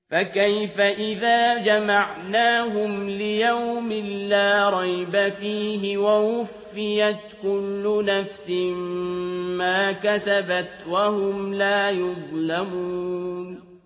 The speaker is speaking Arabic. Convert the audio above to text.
فكيف إذا جمعناهم ليوم لا ريب فيه ووفيت كل نفس ما كسبت وهم لا يظلمون